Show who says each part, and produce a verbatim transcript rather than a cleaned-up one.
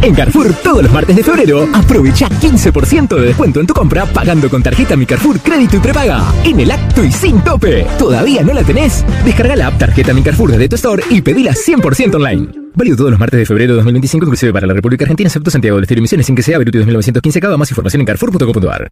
Speaker 1: En Carrefour, todos los martes de febrero, aprovecha quince por ciento de descuento en tu compra pagando con tarjeta Mi Carrefour Crédito y Prepaga. En el acto y sin tope. ¿Todavía no la tenés? Descarga la app Tarjeta Mi Carrefour desde tu store y pedila cien por ciento online. Válido todos los martes de febrero de dos mil veinticinco, inclusive para la República Argentina, excepto Santiago del Estero y Misiones, sin que sea Beruti dos mil novecientos quince. Cada más información en carrefour punto com punto ar.